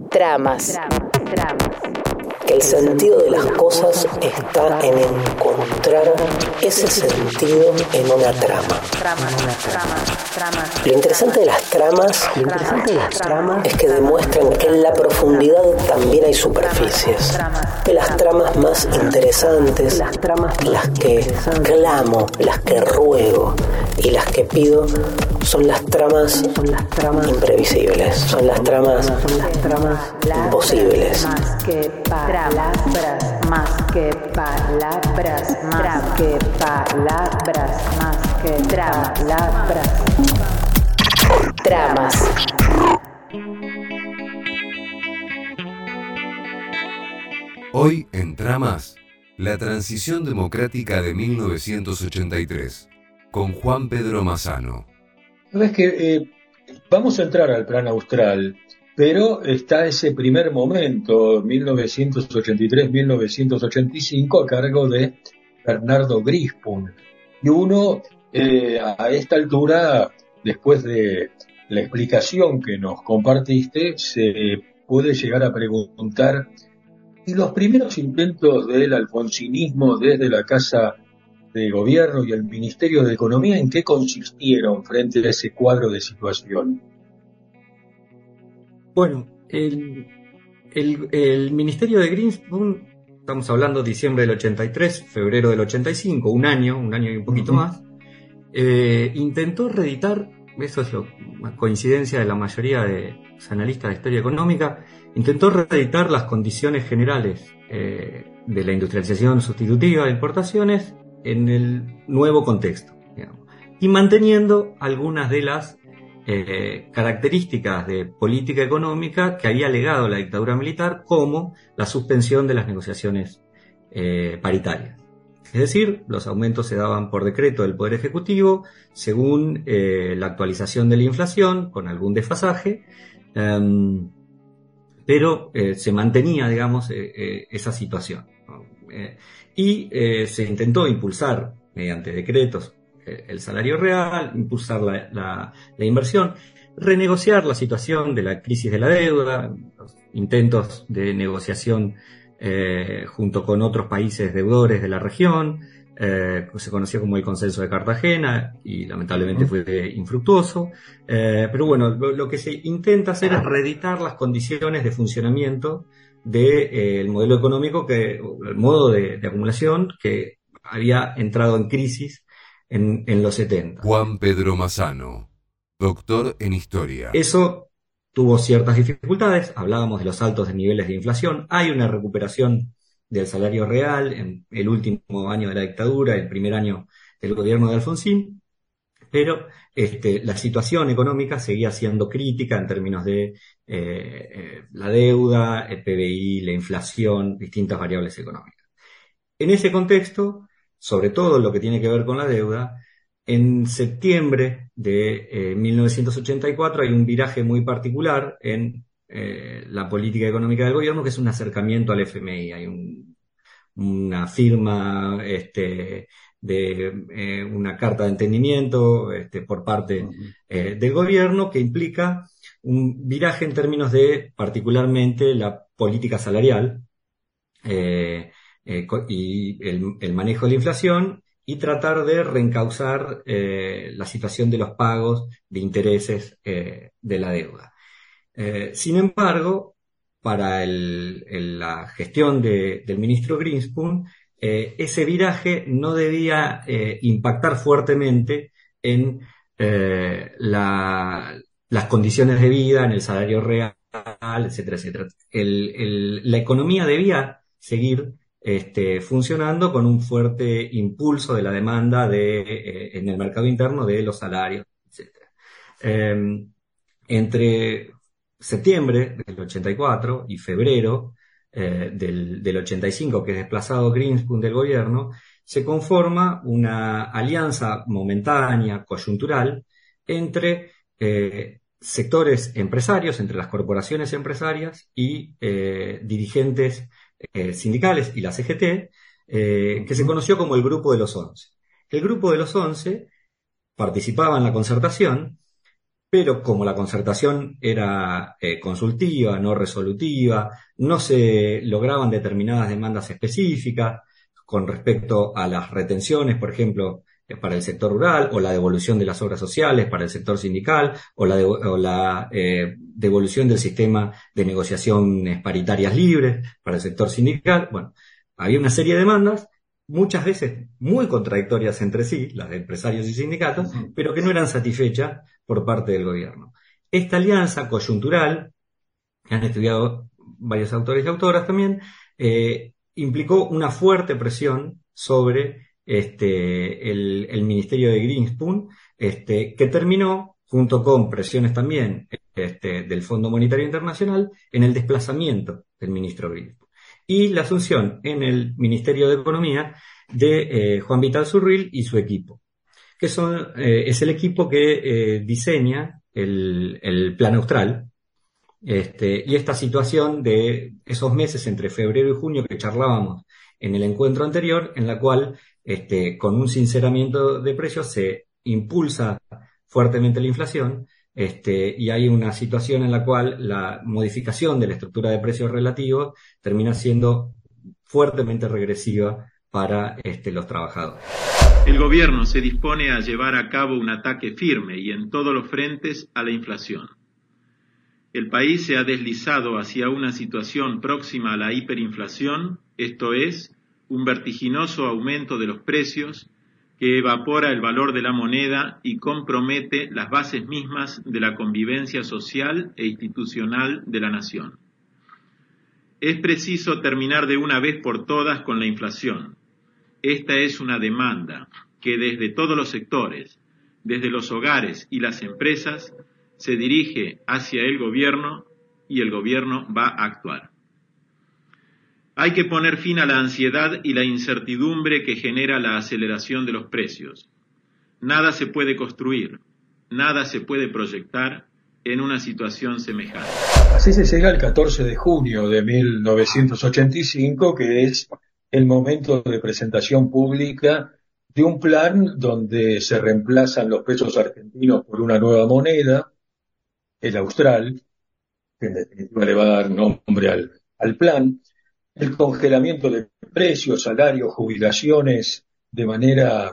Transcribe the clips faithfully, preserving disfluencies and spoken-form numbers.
Tramas. El sentido de las cosas está en encontrar ese sentido en una trama. Lo interesante de las tramas, lo interesante de las tramas es que demuestran que en la profundidad también hay superficies. Que las tramas más interesantes, las tramas las que clamo, las que ruego y las que pido son las tramas, son las tramas imprevisibles, son las tramas, son las tramas imposibles. Más que palabras, más que palabras, más que palabras, más que palabras. Tramas. Hoy en Tramas, la transición democrática de mil novecientos ochenta y tres, con Juan Pedro Mazzano. Sabes que eh, vamos a entrar al plan austral, pero está ese primer momento, mil novecientos ochenta y tres a mil novecientos ochenta y cinco, a cargo de Bernardo Grispun. Y uno, eh, a esta altura, después de la explicación que nos compartiste, se puede llegar a preguntar si los primeros intentos del alfonsinismo desde la Casa de Gobierno y el Ministerio de Economía, ¿en qué consistieron frente a ese cuadro de situación? Bueno, el, el, el Ministerio de Grispun, estamos hablando de diciembre del ochenta y tres, febrero del ochenta y cinco, un año, un año y un poquito uh-huh. más, eh, intentó reeditar, eso es lo, una coincidencia de la mayoría de los analistas de historia económica, intentó reeditar las condiciones generales eh, de la industrialización sustitutiva de importaciones en el nuevo contexto, digamos, y manteniendo algunas de las eh, características de política económica que había legado la dictadura militar, como la suspensión de las negociaciones eh, paritarias. Es decir, los aumentos se daban por decreto del Poder Ejecutivo según eh, la actualización de la inflación, con algún desfasaje, eh, pero eh, se mantenía, digamos, eh, eh, esa situación, ¿no? Eh, y eh, se intentó impulsar mediante decretos eh, el salario real, impulsar la, la, la inversión, renegociar la situación de la crisis de la deuda, los intentos de negociación eh, junto con otros países deudores de la región, eh, se conoció como el Consenso de Cartagena y lamentablemente fue infructuoso, eh, pero bueno, lo, lo que se intenta hacer es reeditar las condiciones de funcionamiento del de, eh, modelo económico, que el modo de, de acumulación que había entrado en crisis en, en los setenta. Juan Pedro Mazzano, doctor en historia. Eso tuvo ciertas dificultades, hablábamos de los altos niveles de inflación, hay una recuperación del salario real en el último año de la dictadura, el primer año del gobierno de Alfonsín, pero este, la situación económica seguía siendo crítica en términos de eh, eh, la deuda, el P B I, la inflación, distintas variables económicas. En ese contexto, sobre todo lo que tiene que ver con la deuda, en septiembre de eh, mil novecientos ochenta y cuatro hay un viraje muy particular en eh, la política económica del gobierno, que es un acercamiento al F M I. Hay un, una firma este, de eh, una carta de entendimiento este, por parte eh, del gobierno que implica un viraje en términos de particularmente la política salarial eh, eh, y el, el manejo de la inflación y tratar de reencauzar eh, la situación de los pagos de intereses eh, de la deuda. Eh, sin embargo, para el, el, la gestión de, del ministro Grispun, eh, ese viraje no debía eh, impactar fuertemente en eh, la, las condiciones de vida, en el salario real, etcétera, etcétera. El, el, la economía debía seguir este, funcionando con un fuerte impulso de la demanda de, eh, en el mercado interno de los salarios, etcétera. Eh, entre septiembre del ochenta y cuatro y febrero eh, del, del ochenta y cinco, que es desplazado Grispun del gobierno, se conforma una alianza momentánea, coyuntural, entre eh, sectores empresarios, entre las corporaciones empresarias y eh, dirigentes eh, sindicales y la C G T, eh, que se conoció como el Grupo de los Once. El Grupo de los Once participaba en la concertación pero como la concertación era eh, consultiva, no resolutiva, no se lograban determinadas demandas específicas con respecto a las retenciones, por ejemplo, eh, para el sector rural, o la devolución de las obras sociales para el sector sindical, o la, de, o la eh, devolución del sistema de negociaciones paritarias libres para el sector sindical. Bueno, había una serie de demandas, muchas veces muy contradictorias entre sí, las de empresarios y sindicatos, pero que no eran satisfechas por parte del gobierno. Esta alianza coyuntural, que han estudiado varios autores y autoras también, eh, implicó una fuerte presión sobre este, el, el Ministerio de Greenspan, este, que terminó, junto con presiones también este, del Fondo Monetario Internacional, en el desplazamiento del ministro Greenspan y la asunción en el Ministerio de Economía de eh, Juan Vital-Surril y su equipo, que son, eh, es el equipo que eh, diseña el, el Plan Austral, este, y esta situación de esos meses entre febrero y junio que charlábamos en el encuentro anterior, en la cual este, con un sinceramiento de precios se impulsa fuertemente la inflación, este, y hay una situación en la cual la modificación de la estructura de precios relativos termina siendo fuertemente regresiva para este, los trabajadores. El gobierno se dispone a llevar a cabo un ataque firme y en todos los frentes a la inflación. El país se ha deslizado hacia una situación próxima a la hiperinflación, esto es, un vertiginoso aumento de los precios que evapora el valor de la moneda y compromete las bases mismas de la convivencia social e institucional de la nación. Es preciso terminar de una vez por todas con la inflación. Esta es una demanda que desde todos los sectores, desde los hogares y las empresas, se dirige hacia el gobierno y el gobierno va a actuar. Hay que poner fin a la ansiedad y la incertidumbre que genera la aceleración de los precios. Nada se puede construir, nada se puede proyectar en una situación semejante. Así se llega al catorce de junio de mil novecientos ochenta y cinco, que es el momento de presentación pública de un plan donde se reemplazan los pesos argentinos por una nueva moneda, el austral, que en definitiva le va a dar nombre al, al plan, el congelamiento de precios, salarios, jubilaciones de manera,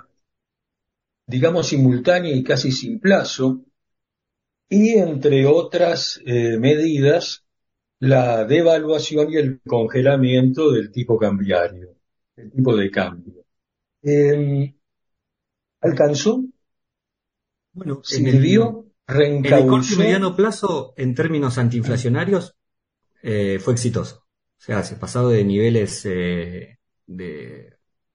digamos, simultánea y casi sin plazo, y entre otras eh, medidas, la devaluación y el congelamiento del tipo cambiario, el tipo de cambio. Eh, ¿Alcanzó? Bueno, ¿Sirvió? En el corto y mediano plazo, en términos antiinflacionarios, eh, fue exitoso. O sea, se pasado de niveles eh, de,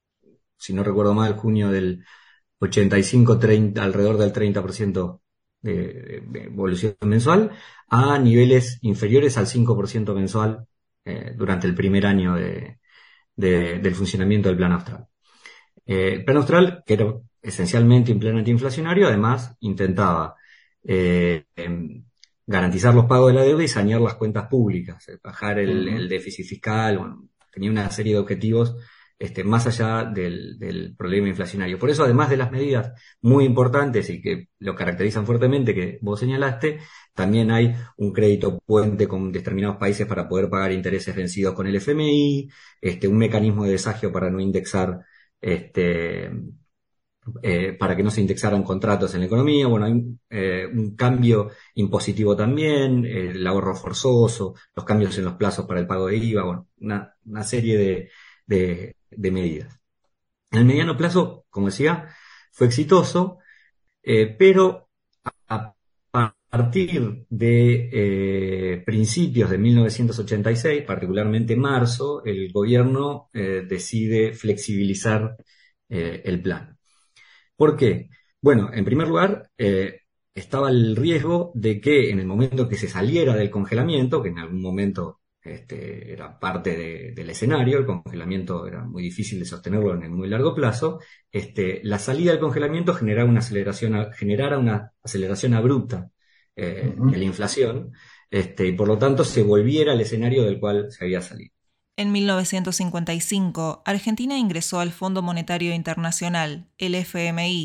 si no recuerdo mal, junio del ochenta y cinco, treinta, alrededor del treinta por ciento de, de evolución mensual, a niveles inferiores al cinco por ciento mensual eh, durante el primer año de, de, del funcionamiento del Plan Austral. Eh, el Plan Austral, que era esencialmente un plan antiinflacionario, además intentaba Eh, eh, garantizar los pagos de la deuda y sanear las cuentas públicas, eh, bajar el, el déficit fiscal. Bueno, tenía una serie de objetivos este, más allá del, del problema inflacionario. Por eso, además de las medidas muy importantes y que lo caracterizan fuertemente, que vos señalaste, también hay un crédito puente con determinados países para poder pagar intereses vencidos con el F M I, este, un mecanismo de desagio para no indexar este Eh, para que no se indexaran contratos en la economía. Bueno, hay eh, un cambio impositivo también, eh, el ahorro forzoso, los cambios en los plazos para el pago de I V A, bueno, una, una serie de, de, de medidas. En el mediano plazo, como decía, fue exitoso, eh, pero a, a partir de eh, principios de mil novecientos ochenta y seis, particularmente marzo, el gobierno eh, decide flexibilizar eh, el plan. ¿Por qué? Bueno, en primer lugar, eh, estaba el riesgo de que en el momento que se saliera del congelamiento, que en algún momento este, era parte de, del escenario, el congelamiento era muy difícil de sostenerlo en el muy largo plazo, este, la salida del congelamiento generara una aceleración, generara una aceleración abrupta eh, uh-huh. de la inflación, este, y por lo tanto se volviera al escenario del cual se había salido. En mil novecientos cincuenta y cinco, Argentina ingresó al Fondo Monetario Internacional, el F M I,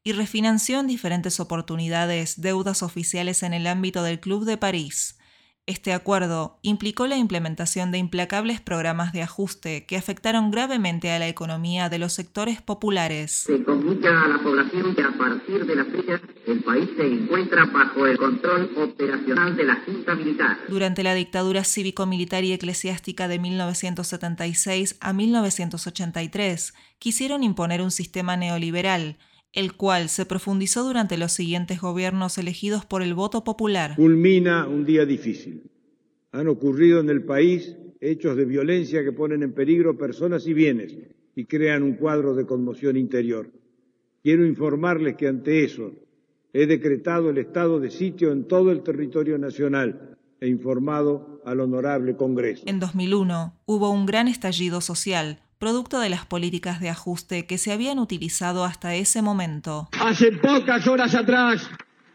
y refinanció en diferentes oportunidades deudas oficiales en el ámbito del Club de París. Este acuerdo implicó la implementación de implacables programas de ajuste que afectaron gravemente a la economía de los sectores populares. Se comunica a la población que a partir de la fecha el país se encuentra bajo el control operacional de la Junta Militar. Durante la dictadura cívico-militar y eclesiástica de mil novecientos setenta y seis a mil novecientos ochenta y tres, quisieron imponer un sistema neoliberal, el cual se profundizó durante los siguientes gobiernos elegidos por el voto popular. Culmina un día difícil. Han ocurrido en el país hechos de violencia que ponen en peligro personas y bienes y crean un cuadro de conmoción interior. Quiero informarles que ante eso he decretado el estado de sitio en todo el territorio nacional e informado al Honorable Congreso. En dos mil uno hubo un gran estallido social, producto de las políticas de ajuste que se habían utilizado hasta ese momento. Hace pocas horas atrás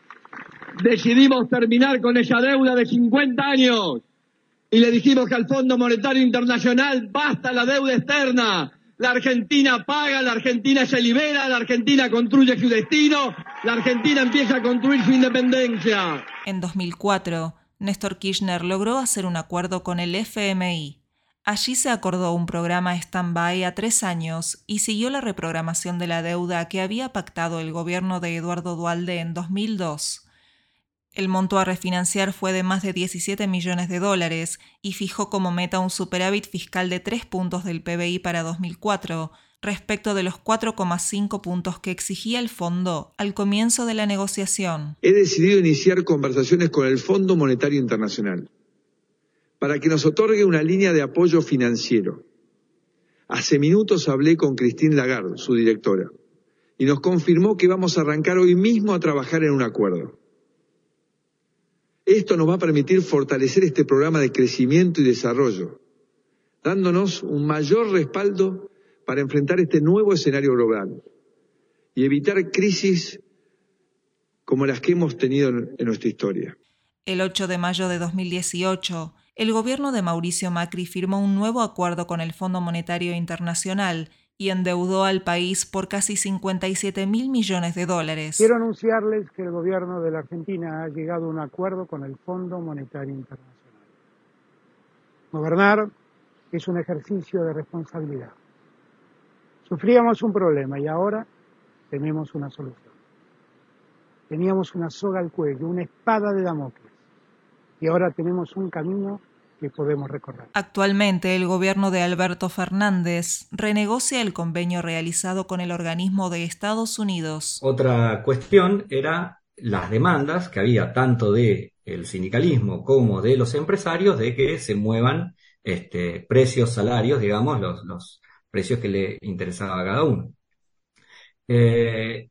decidimos terminar con esa deuda de cincuenta años y le dijimos que al Fondo Monetario Internacional basta la deuda externa. La Argentina paga, la Argentina se libera, la Argentina construye su destino, la Argentina empieza a construir su independencia. En dos mil cuatro, Néstor Kirchner logró hacer un acuerdo con el F M I. Allí se acordó un programa stand-by a tres años y siguió la reprogramación de la deuda que había pactado el gobierno de Eduardo Duhalde en dos mil dos. El monto a refinanciar fue de más de diecisiete millones de dólares y fijó como meta un superávit fiscal de tres puntos del P B I para dos mil cuatro, respecto de los cuatro coma cinco puntos que exigía el fondo al comienzo de la negociación. He decidido iniciar conversaciones con el Fondo Monetario Internacional para que nos otorgue una línea de apoyo financiero. Hace minutos hablé con Christine Lagarde, su directora, y nos confirmó que vamos a arrancar hoy mismo a trabajar en un acuerdo. Esto nos va a permitir fortalecer este programa de crecimiento y desarrollo, dándonos un mayor respaldo para enfrentar este nuevo escenario global y evitar crisis como las que hemos tenido en, en nuestra historia. El ocho de mayo de dos mil dieciocho, el gobierno de Mauricio Macri firmó un nuevo acuerdo con el Fondo Monetario Internacional y endeudó al país por casi cincuenta y siete mil millones de dólares. Quiero anunciarles que el gobierno de la Argentina ha llegado a un acuerdo con el Fondo Monetario Internacional. Gobernar es un ejercicio de responsabilidad. Sufríamos un problema y ahora tenemos una solución. Teníamos una soga al cuello, una espada de Damocles, y ahora tenemos un camino que podemos recorrer. Actualmente, el gobierno de Alberto Fernández renegocia el convenio realizado con el organismo de Estados Unidos. Otra cuestión era las demandas que había tanto de el sindicalismo como de los empresarios de que se muevan este, precios, salarios, digamos, los, los precios que le interesaba a cada uno. Eh,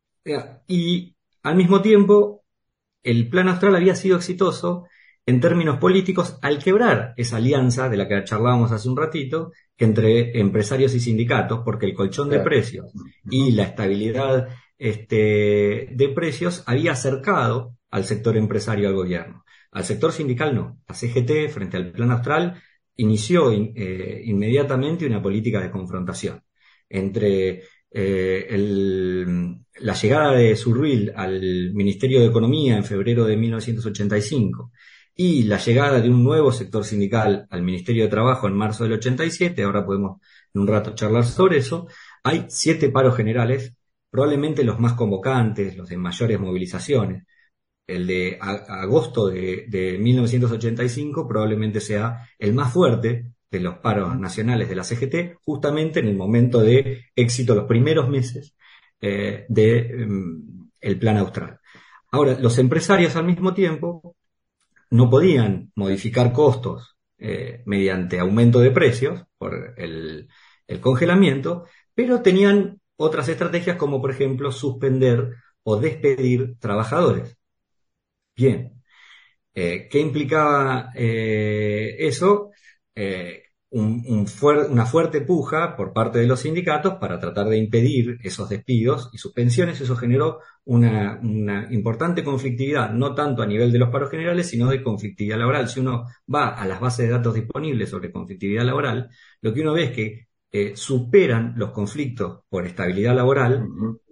y al mismo tiempo, el Plan Austral había sido exitoso en términos políticos al quebrar esa alianza de la que charlábamos hace un ratito, que entre empresarios y sindicatos, porque el colchón de precios y la estabilidad este, de precios había acercado al sector empresario al gobierno. Al sector sindical no. La C G T, frente al Plan Austral, inició in, eh, inmediatamente una política de confrontación entre eh, el, la llegada de Surruil al Ministerio de Economía en febrero de mil novecientos ochenta y cinco y la llegada de un nuevo sector sindical al Ministerio de Trabajo en marzo del ochenta y siete, ahora podemos en un rato charlar sobre eso. Hay siete paros generales, probablemente los más convocantes, los de mayores movilizaciones. El de a, agosto de, de mil novecientos ochenta y cinco probablemente sea el más fuerte de los paros nacionales de la C G T, justamente en el momento de éxito, los primeros meses eh, de um, el Plan Austral. Ahora, los empresarios al mismo tiempo no podían modificar costos eh, mediante aumento de precios por el, el congelamiento, pero tenían otras estrategias como, por ejemplo, suspender o despedir trabajadores. Bien, eh, ¿qué implicaba eh, eso? Eh, un, un fuer- una fuerte puja por parte de los sindicatos para tratar de impedir esos despidos y suspensiones. Eso generó una, una importante conflictividad, no tanto a nivel de los paros generales, sino de conflictividad laboral. Si uno va a las bases de datos disponibles sobre conflictividad laboral, lo que uno ve es que eh, superan los conflictos por estabilidad laboral uh-huh.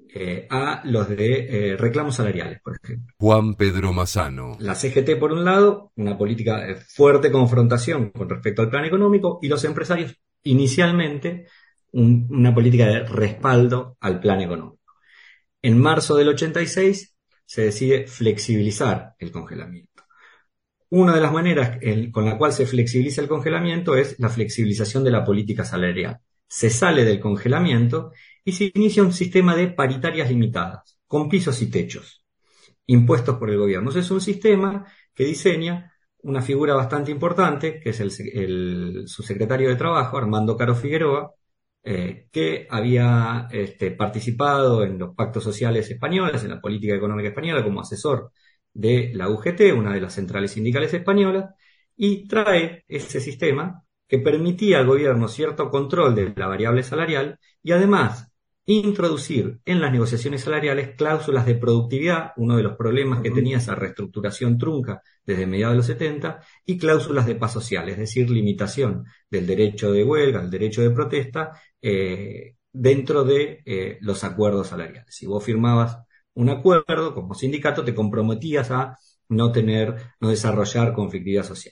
eh, a los de eh, reclamos salariales, por ejemplo. Juan Pedro Mazzano. La C G T, por un lado, una política de fuerte confrontación con respecto al plan económico, y los empresarios, inicialmente, un, una política de respaldo al plan económico. En marzo del ochenta y seis se decide flexibilizar el congelamiento. Una de las maneras el, con la cual se flexibiliza el congelamiento es la flexibilización de la política salarial. Se sale del congelamiento y se inicia un sistema de paritarias limitadas, con pisos y techos, impuestos por el gobierno. Ese es un sistema que diseña una figura bastante importante, que es el, el subsecretario de Trabajo, Armando Caro Figueroa, eh, que había este, participado en los pactos sociales españoles, en la política económica española, como asesor de la U G T, una de las centrales sindicales españolas, y trae ese sistema que permitía al gobierno cierto control de la variable salarial y además introducir en las negociaciones salariales cláusulas de productividad, uno de los problemas que tenía esa reestructuración trunca desde mediados de los setenta, y cláusulas de paz social, es decir, limitación del derecho de huelga, el derecho de protesta, eh, dentro de eh, los acuerdos salariales. Si vos firmabas un acuerdo como sindicato, te comprometías a no tener, no desarrollar conflictividad social.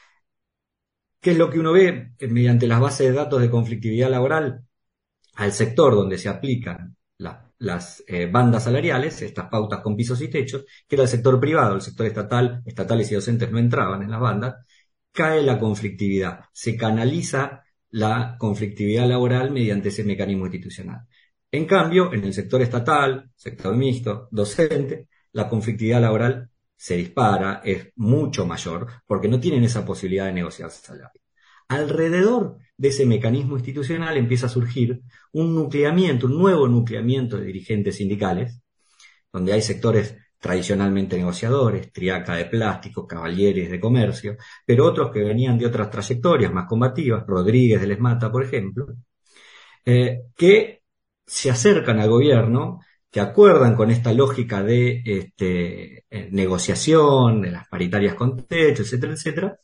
¿Qué es lo que uno ve mediante las bases de datos de conflictividad laboral? Al sector donde se aplican la, las eh, bandas salariales, estas pautas con pisos y techos, que era el sector privado, el sector estatal, estatales y docentes no entraban en las bandas, cae la conflictividad, se canaliza la conflictividad laboral mediante ese mecanismo institucional. En cambio, en el sector estatal, sector mixto, docente, la conflictividad laboral se dispara, es mucho mayor, porque no tienen esa posibilidad de negociar salario. Alrededor de ese mecanismo institucional empieza a surgir un nucleamiento, un nuevo nucleamiento de dirigentes sindicales, donde hay sectores tradicionalmente negociadores, Triaca de plástico, Caballeres de comercio, pero otros que venían de otras trayectorias más combativas, Rodríguez de Lesmata, por ejemplo, eh, que se acercan al gobierno, que acuerdan con esta lógica de este, eh, negociación, de las paritarias con techo, etcétera, etcétera,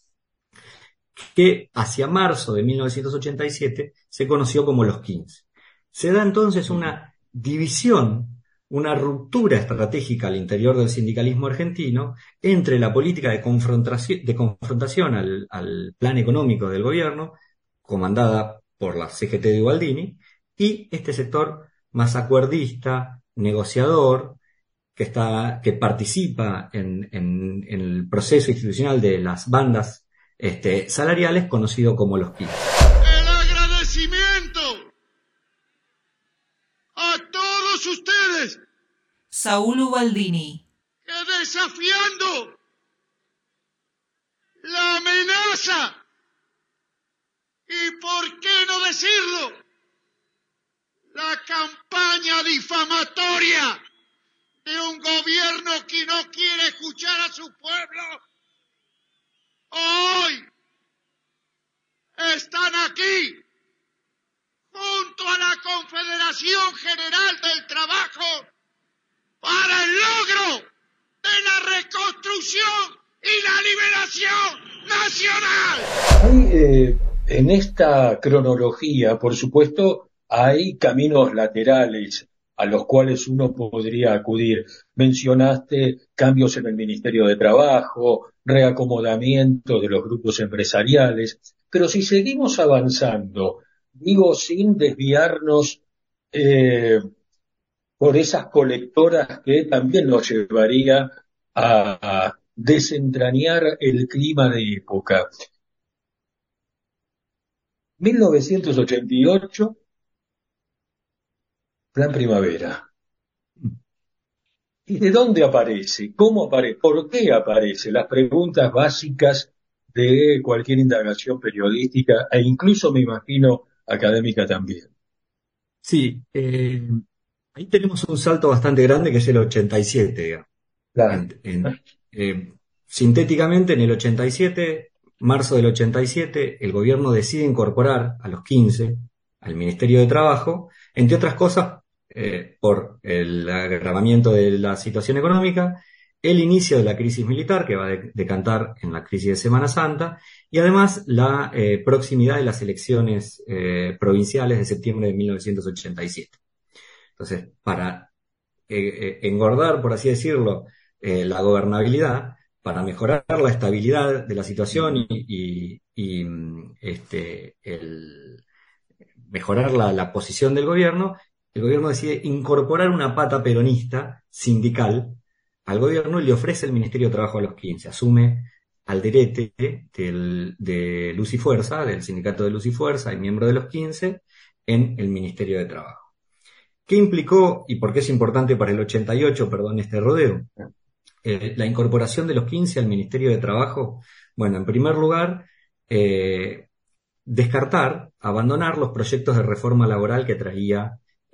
que hacia marzo de mil novecientos ochenta y siete se conoció como los quince. Se da entonces una división, una ruptura estratégica al interior del sindicalismo argentino entre la política de confrontación, de confrontación al, al plan económico del gobierno, comandada por la C G T de Ubaldini, y este sector más acuerdista, negociador, que está, que participa en, en, en el proceso institucional de las bandas este, salariales, conocido como los quince. El agradecimiento a todos ustedes. Saúl Ubaldini. Que desafiando la amenaza, y por qué no decirlo, la campaña difamatoria de un gobierno que no quiere escuchar a su pueblo, hoy están aquí junto a la Confederación General del Trabajo para el logro de la reconstrucción y la liberación nacional. Hay, eh, en esta cronología, por supuesto, hay caminos laterales a los cuales uno podría acudir. Mencionaste cambios en el Ministerio de Trabajo, reacomodamiento de los grupos empresariales, pero si seguimos avanzando, digo, sin desviarnos eh, por esas colectoras que también nos llevaría a, a desentrañar el clima de época. mil novecientos ochenta y ocho, Plan Primavera. ¿Y de dónde aparece? ¿Cómo aparece? ¿Por qué aparece? Las preguntas básicas de cualquier indagación periodística e incluso, me imagino, académica también. Sí, eh, ahí tenemos un salto bastante grande que es el ochenta y siete, digamos. Claro. En, en, eh, sintéticamente, en el ochenta y siete, marzo del ochenta y siete, el gobierno decide incorporar a los quince al Ministerio de Trabajo, entre otras cosas, eh, por el agravamiento de la situación económica, el inicio de la crisis militar, que va a decantar en la crisis de Semana Santa, y además la eh, proximidad de las elecciones eh, provinciales de septiembre de mil novecientos ochenta y siete. Entonces, para eh, engordar, por así decirlo, eh, la gobernabilidad, para mejorar la estabilidad de la situación y, y, y este, el, mejorar la, la posición del gobierno, el gobierno decide incorporar una pata peronista sindical al gobierno y le ofrece el Ministerio de Trabajo a los quince. Asume Alderete del, de Luz y Fuerza, del sindicato de Luz y Fuerza y miembro de los quince, en el Ministerio de Trabajo. ¿Qué implicó y por qué es importante para el ochenta y ocho, perdón, este rodeo? Eh, la incorporación de los quince al Ministerio de Trabajo. Bueno, en primer lugar, eh, descartar, abandonar los proyectos de reforma laboral que traía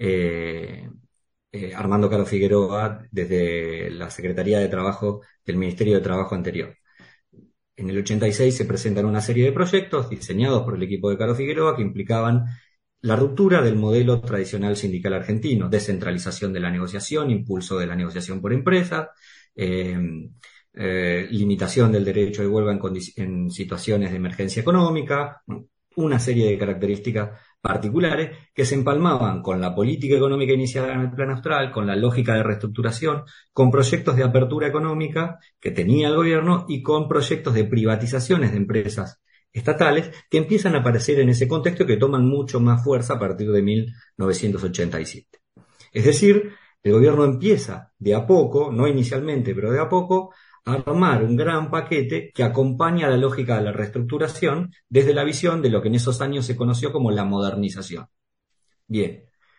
eh, eh, Armando Caro Figueroa desde la Secretaría de Trabajo del Ministerio de Trabajo anterior. En el ochenta y seis se presentan una serie de proyectos diseñados por el equipo de Caro Figueroa que implicaban la ruptura del modelo tradicional sindical argentino, descentralización de la negociación, impulso de la negociación por empresas, eh, eh, limitación del derecho de huelga en, en situaciones de emergencia económica, una serie de características particulares que se empalmaban con la política económica iniciada en el Plan Austral, con la lógica de reestructuración, con proyectos de apertura económica que tenía el gobierno y con proyectos de privatizaciones de empresas estatales que empiezan a aparecer en ese contexto y que toman mucho más fuerza a partir de mil novecientos ochenta y siete. Es decir, el gobierno empieza de a poco, no inicialmente, pero de a poco, a armar un gran paquete que acompaña la lógica de la reestructuración desde la visión de lo que en esos años se conoció como la modernización. Bien.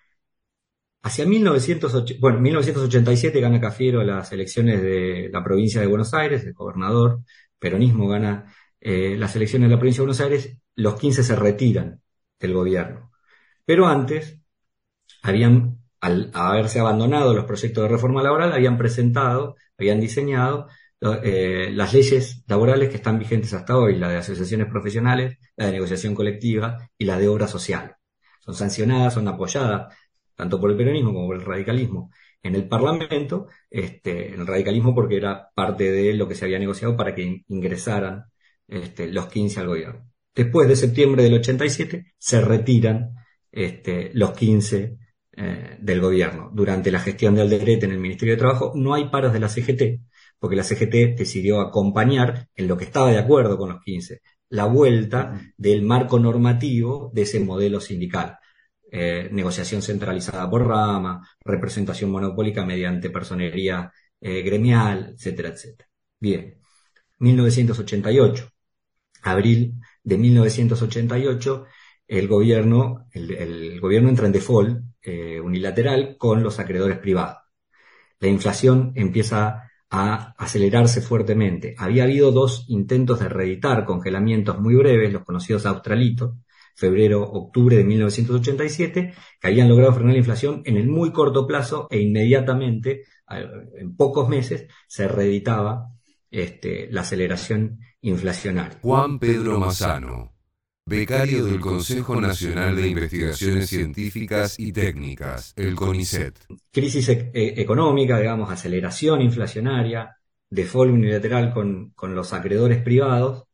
Hacia mil novecientos ochenta, bueno, mil novecientos ochenta y siete gana Cafiero las elecciones de la provincia de Buenos Aires, el gobernador, peronismo gana eh, las elecciones de la provincia de Buenos Aires, los quince se retiran del gobierno. Pero antes, habían, al haberse abandonado los proyectos de reforma laboral, habían presentado, habían diseñado Eh, las leyes laborales que están vigentes hasta hoy, la de asociaciones profesionales, la de negociación colectiva y la de obra social. Son sancionadas, son apoyadas tanto por el peronismo como por el radicalismo en el Parlamento, este, en el radicalismo porque era parte de lo que se había negociado para que ingresaran este, los quince al gobierno. Después de septiembre del ochenta y siete se retiran este, los quince eh, del gobierno. Durante la gestión de Alderete en el Ministerio de Trabajo no hay paros de la C G T, porque la C G T decidió acompañar en lo que estaba de acuerdo con los quince, la vuelta del marco normativo de ese modelo sindical. Eh, negociación centralizada por rama, representación monopólica mediante personería eh, gremial, etcétera, etcétera. Bien, mil novecientos ochenta y ocho, abril de mil novecientos ochenta y ocho, el gobierno, el, el gobierno entra en default eh, unilateral con los acreedores privados. La inflación empieza a acelerarse fuertemente. Había habido dos intentos de reeditar congelamientos muy breves, los conocidos australitos, febrero-octubre de mil novecientos ochenta y siete, que habían logrado frenar la inflación en el muy corto plazo e inmediatamente, en pocos meses, se reeditaba este, la aceleración inflacionaria. Juan Pedro Mazzano, becario del Consejo Nacional de Investigaciones Científicas y Técnicas, el CONICET. Crisis e- económica, digamos, aceleración inflacionaria, default unilateral con, con los acreedores privados.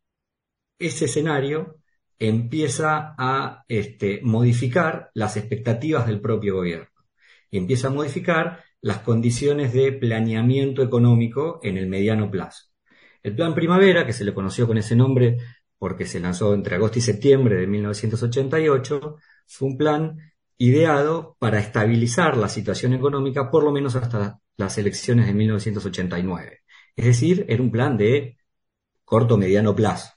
Ese escenario empieza a este, modificar las expectativas del propio gobierno y empieza a modificar las condiciones de planeamiento económico en el mediano plazo. El Plan Primavera, que se le conoció con ese nombre porque se lanzó entre agosto y septiembre de mil novecientos ochenta y ocho, fue un plan ideado para estabilizar la situación económica por lo menos hasta las elecciones de mil novecientos ochenta y nueve. Es decir, era un plan de corto mediano plazo.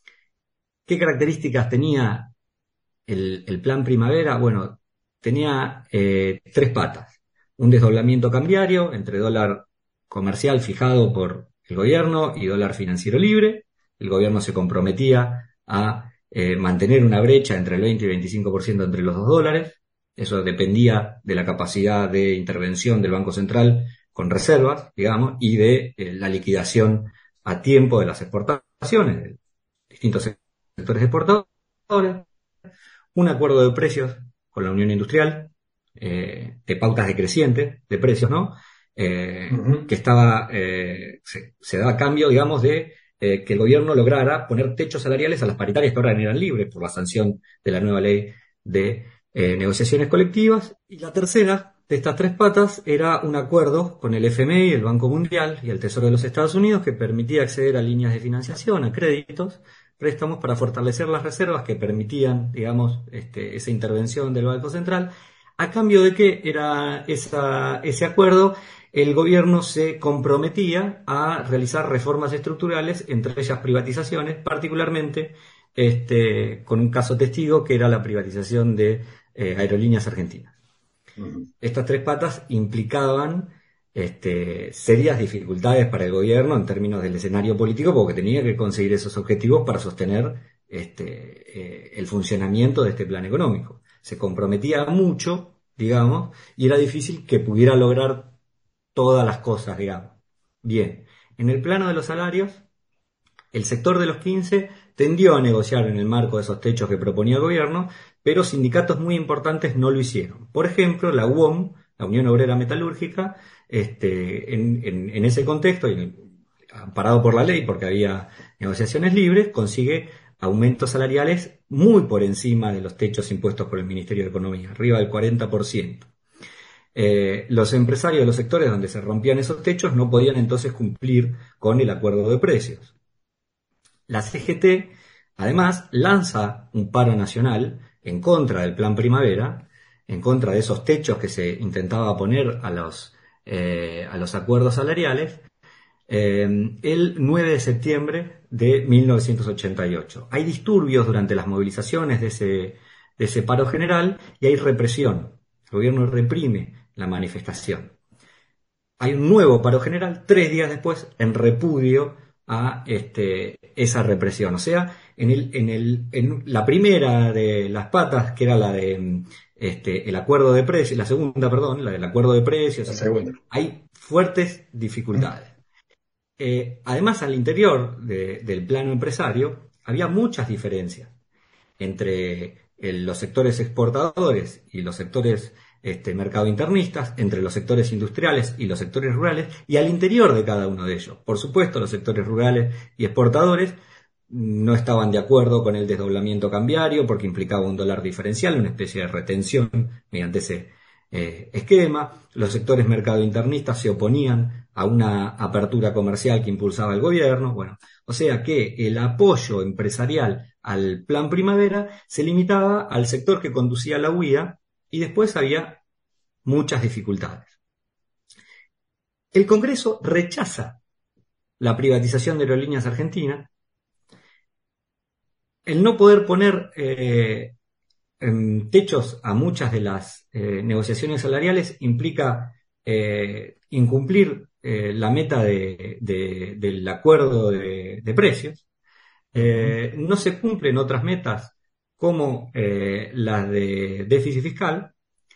¿Qué características tenía el, el Plan Primavera? Bueno, tenía eh, tres patas. Un desdoblamiento cambiario entre dólar comercial fijado por el gobierno y dólar financiero libre. El gobierno se comprometía a eh, mantener una brecha entre el veinte y veinticinco por ciento entre los dos dólares. Eso dependía de la capacidad de intervención del Banco Central con reservas, digamos, y de eh, la liquidación a tiempo de las exportaciones de distintos sectores exportadores. Un acuerdo de precios con la Unión Industrial, eh, de pautas decrecientes de precios, ¿no? Eh, uh-huh. Que estaba, eh, se, se daba a cambio, digamos, de Eh, que el gobierno lograra poner techos salariales a las paritarias que ahora eran libres por la sanción de la nueva ley de eh, negociaciones colectivas. Y la tercera de estas tres patas era un acuerdo con el F M I, el Banco Mundial y el Tesoro de los Estados Unidos que permitía acceder a líneas de financiación, a créditos, préstamos para fortalecer las reservas que permitían, digamos, este, esa intervención del Banco Central. ¿A cambio de qué era esa, ese acuerdo? El gobierno se comprometía a realizar reformas estructurales, entre ellas privatizaciones, particularmente este, con un caso testigo que era la privatización de eh, Aerolíneas Argentinas. Uh-huh. Estas tres patas implicaban este, serias dificultades para el gobierno en términos del escenario político, porque tenía que conseguir esos objetivos para sostener este, eh, el funcionamiento de este plan económico. Se comprometía mucho, digamos, y era difícil que pudiera lograr todas las cosas, digamos. Bien, en el plano de los salarios, el sector de los quince tendió a negociar en el marco de esos techos que proponía el gobierno, pero sindicatos muy importantes no lo hicieron. Por ejemplo, la U O M, la Unión Obrera Metalúrgica, este, en, en, en ese contexto, y amparado por la ley porque había negociaciones libres, consigue aumentos salariales muy por encima de los techos impuestos por el Ministerio de Economía, arriba del cuarenta por ciento. Eh, los empresarios de los sectores donde se rompían esos techos no podían entonces cumplir con el acuerdo de precios. La C G T, además, lanza un paro nacional en contra del Plan Primavera, en contra de esos techos que se intentaba poner a los, eh, a los acuerdos salariales, eh, el nueve de septiembre de mil novecientos ochenta y ocho. Hay disturbios durante las movilizaciones de ese, de ese paro general y hay represión. El gobierno reprime la manifestación. Hay un nuevo paro general tres días después en repudio a este, esa represión. O sea, en, el, en, el, en la primera de las patas, que era la de este, el acuerdo de precios, la segunda, perdón, la del acuerdo de precios, la segunda. Hay fuertes dificultades. Eh, además, al interior de, del plano empresario había muchas diferencias entre el, los sectores exportadores y los sectores este, mercadointernistas, entre los sectores industriales y los sectores rurales, y al interior de cada uno de ellos. Por supuesto, los sectores rurales y exportadores no estaban de acuerdo con el desdoblamiento cambiario porque implicaba un dólar diferencial, una especie de retención mediante ese eh, esquema. Los sectores mercadointernistas se oponían a una apertura comercial que impulsaba el gobierno. Bueno, o sea que el apoyo empresarial al Plan Primavera se limitaba al sector que conducía la huida y después había muchas dificultades. El Congreso rechaza la privatización de Aerolíneas Argentinas. El no poder poner eh, en techos a muchas de las eh, negociaciones salariales implica eh, incumplir eh, la meta de, de, del acuerdo de, de precios. Eh, no se cumplen otras metas como eh, las de déficit fiscal,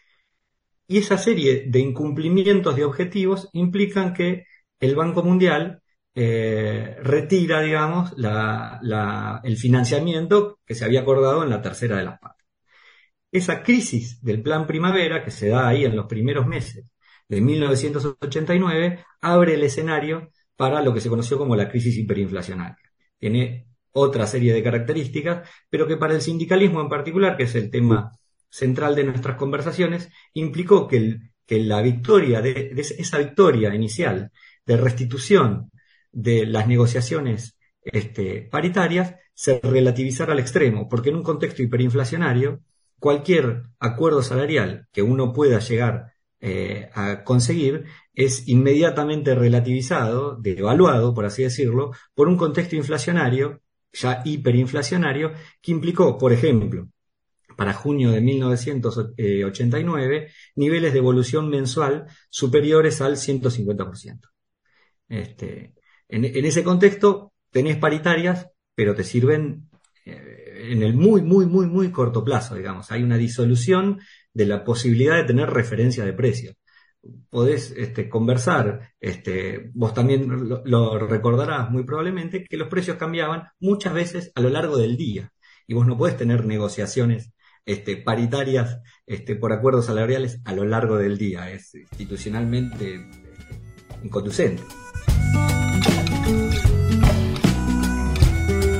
y esa serie de incumplimientos de objetivos implican que el Banco Mundial eh, retira, digamos, la, la, el financiamiento que se había acordado en la tercera de las patas. Esa crisis del Plan Primavera, que se da ahí en los primeros meses de mil novecientos ochenta y nueve, abre el escenario para lo que se conoció como la crisis hiperinflacionaria. Tiene otra serie de características, pero que para el sindicalismo en particular, que es el tema central de nuestras conversaciones, implicó que, el, que la victoria, de, de esa victoria inicial de restitución de las negociaciones este, paritarias, se relativizara al extremo, porque en un contexto hiperinflacionario, cualquier acuerdo salarial que uno pueda llegar eh, a conseguir es inmediatamente relativizado, devaluado, por así decirlo, por un contexto inflacionario, ya hiperinflacionario, que implicó, por ejemplo, para junio de mil novecientos ochenta y nueve, niveles de evolución mensual superiores al ciento cincuenta por ciento. Este, en, en ese contexto tenés paritarias, pero te sirven eh, en el muy, muy, muy, muy corto plazo, digamos. Hay una disolución de la posibilidad de tener referencia de precios. Podés este, conversar, este, vos también lo, lo recordarás muy probablemente, que los precios cambiaban muchas veces a lo largo del día, y vos no podés tener negociaciones este, paritarias este, por acuerdos salariales a lo largo del día. Es institucionalmente este, inconducente.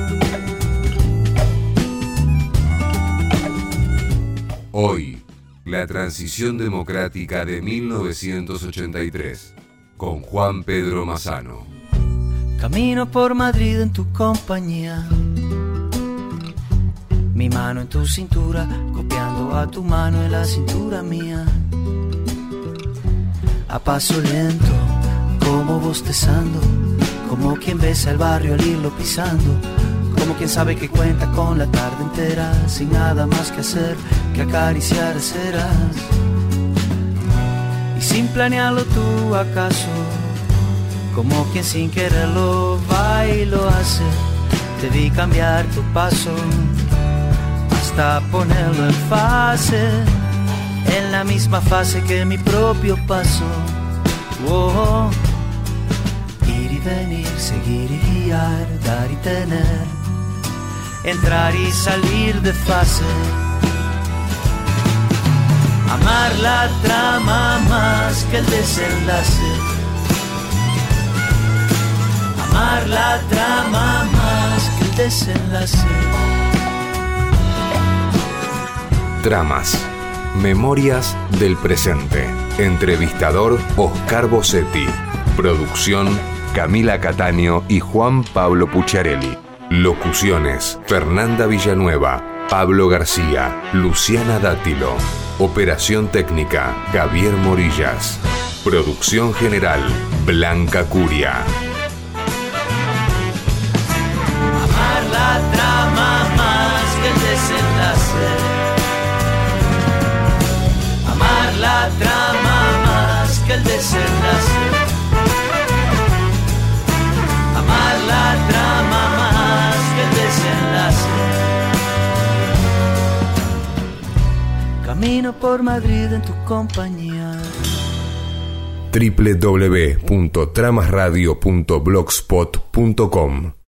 Hoy, la La transición democrática de mil novecientos ochenta y tres, con Juan Pedro Mazzano. Camino por Madrid en tu compañía, mi mano en tu cintura, copiando a tu mano en la cintura mía. A paso lento, como bostezando, como quien besa el barrio al irlo pisando, como quien sabe que cuenta con la tarde entera, sin nada más que hacer que acariciar aceras. Y sin planearlo tú acaso, como quien sin quererlo va y lo hace, te vi cambiar tu paso hasta ponerlo en fase, en la misma fase que mi propio paso. Oh, ir y venir, seguir y guiar, dar y tener, entrar y salir de fase. Amar la trama más que el desenlace. Amar la trama más que el desenlace. Tramas. Memorias del presente. Entrevistador Oscar Bossetti. Producción Camila Cataño y Juan Pablo Pucciarelli. Locuciones Fernanda Villanueva, Pablo García, Luciana Dátilo. Operación técnica Javier Morillas. Producción general Blanca Curia. Amar la trama más que el desenlace. Amar la trama más que el desenlace. Amar la trama más que el desenlace. Camino por Madrid en tu compañía. doble u doble u doble u punto tramas radio punto blogspot punto com